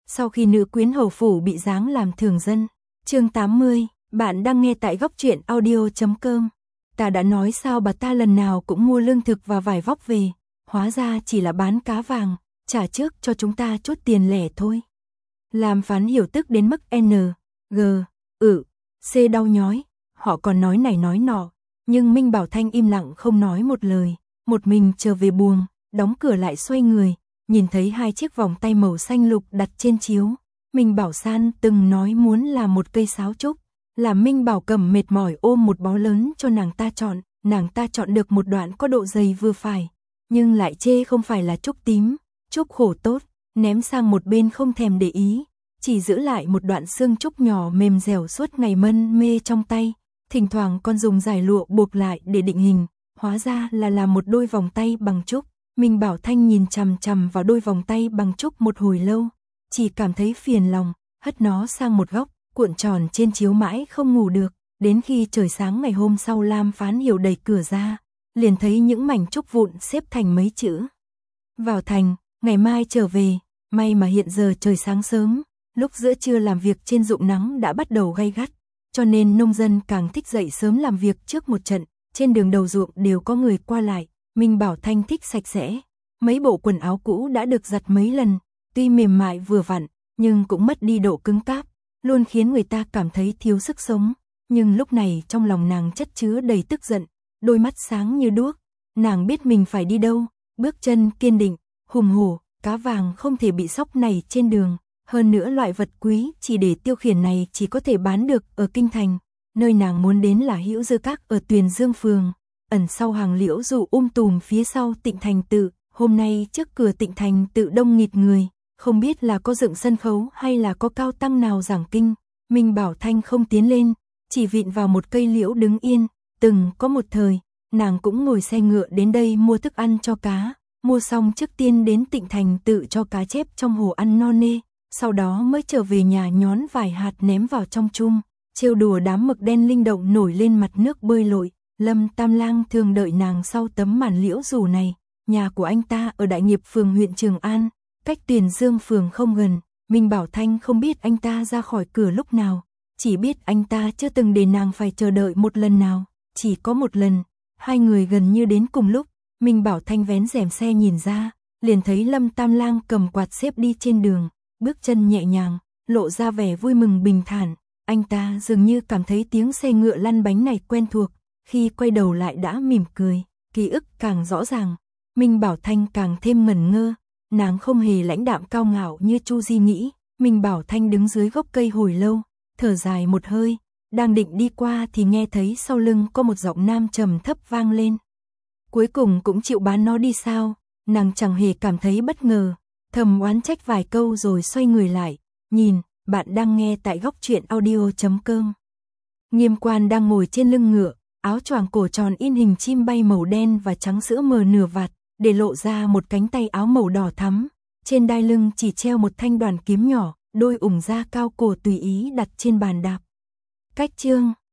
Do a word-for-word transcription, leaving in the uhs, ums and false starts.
Sau khi nữ quyến hầu phủ bị giáng làm thường dân. Chương tám mươi, bạn đang nghe tại góc truyện audio chấm com. Ta đã nói sao bà ta lần nào cũng mua lương thực và vải vóc về, hóa ra chỉ là bán cá vàng, trả trước cho chúng ta chút tiền lẻ thôi. Làm Phán Hiểu tức đến mức N, G, ự, C đau nhói, họ còn nói này nói nọ, nhưng Minh Bảo Thanh im lặng không nói một lời, một mình trở về buồng, đóng cửa lại xoay người, nhìn thấy hai chiếc vòng tay màu xanh lục đặt trên chiếu. Minh Bảo San từng nói muốn làm một cây sáo trúc, làm Minh Bảo Cầm mệt mỏi ôm một bó lớn cho nàng ta chọn, nàng ta chọn được một đoạn có độ dày vừa phải, nhưng lại chê không phải là trúc tím, trúc khổ tốt, ném sang một bên không thèm để ý, chỉ giữ lại một đoạn xương trúc nhỏ mềm dẻo suốt ngày mân mê trong tay, thỉnh thoảng còn dùng giải lụa buộc lại để định hình, hóa ra là làm một đôi vòng tay bằng trúc. Minh Bảo Thanh nhìn chằm chằm vào đôi vòng tay bằng trúc một hồi lâu, chỉ cảm thấy phiền lòng, hất nó sang một góc, cuộn tròn trên chiếu mãi không ngủ được, đến khi trời sáng ngày hôm sau Lam Phán Hiểu đẩy cửa ra, liền thấy những mảnh trúc vụn xếp thành mấy chữ. Vào thành, ngày mai trở về, may mà hiện giờ trời sáng sớm, lúc giữa trưa làm việc trên ruộng nắng đã bắt đầu gay gắt, cho nên nông dân càng thích dậy sớm làm việc trước một trận, trên đường đầu ruộng đều có người qua lại. Minh Bảo Thanh thích sạch sẽ, mấy bộ quần áo cũ đã được giặt mấy lần, tuy mềm mại vừa vặn, nhưng cũng mất đi độ cứng cáp, luôn khiến người ta cảm thấy thiếu sức sống. Nhưng lúc này trong lòng nàng chất chứa đầy tức giận, đôi mắt sáng như đuốc, nàng biết mình phải đi đâu, bước chân kiên định, hùng hổ, cá vàng không thể bị sóc này trên đường, hơn nữa loại vật quý chỉ để tiêu khiển này chỉ có thể bán được ở Kinh Thành, nơi nàng muốn đến là Hữu Dư Các ở Tuyền Dương Phường. Ẩn sau hàng liễu dù um tùm phía sau Tịnh Thành Tự, hôm nay trước cửa Tịnh Thành Tự đông nghịt người, không biết là có dựng sân khấu hay là có cao tăng nào giảng kinh. Minh Bảo Thanh không tiến lên, chỉ vịn vào một cây liễu đứng yên, từng có một thời, nàng cũng ngồi xe ngựa đến đây mua thức ăn cho cá, mua xong trước tiên đến Tịnh Thành Tự cho cá chép trong hồ ăn no nê, sau đó mới trở về nhà nhón vài hạt ném vào trong chum, trêu đùa đám mực đen linh động nổi lên mặt nước bơi lội. Lâm Tam Lang thường đợi nàng sau tấm màn liễu dù này, nhà của anh ta ở Đại Nghiệp Phường huyện Trường An, cách Tuyền Dương Phường không gần. Minh Bảo Thanh không biết anh ta ra khỏi cửa lúc nào, chỉ biết anh ta chưa từng để nàng phải chờ đợi một lần nào, chỉ có một lần, hai người gần như đến cùng lúc. Minh Bảo Thanh vén rèm xe nhìn ra, liền thấy Lâm Tam Lang cầm quạt xếp đi trên đường, bước chân nhẹ nhàng, lộ ra vẻ vui mừng bình thản. Anh ta dường như cảm thấy tiếng xe ngựa lăn bánh này quen thuộc. Khi quay đầu lại đã mỉm cười, ký ức càng rõ ràng, Minh Bảo Thanh càng thêm ngẩn ngơ, nàng không hề lãnh đạm cao ngạo như Chu Di nghĩ. Minh Bảo Thanh đứng dưới gốc cây hồi lâu, thở dài một hơi, đang định đi qua thì nghe thấy sau lưng có một giọng nam trầm thấp vang lên. Cuối cùng cũng chịu bán nó đi sao? Nàng chẳng hề cảm thấy bất ngờ, thầm oán trách vài câu rồi xoay người lại, nhìn, bạn đang nghe tại góc truyện audio chấm com. Nghiêm Quan đang ngồi trên lưng ngựa, áo choàng cổ tròn in hình chim bay màu đen và trắng sữa mờ nửa vạt, để lộ ra một cánh tay áo màu đỏ thắm. Trên đai lưng chỉ treo một thanh đoàn kiếm nhỏ, đôi ủng da cao cổ tùy ý đặt trên bàn đạp. Cách chương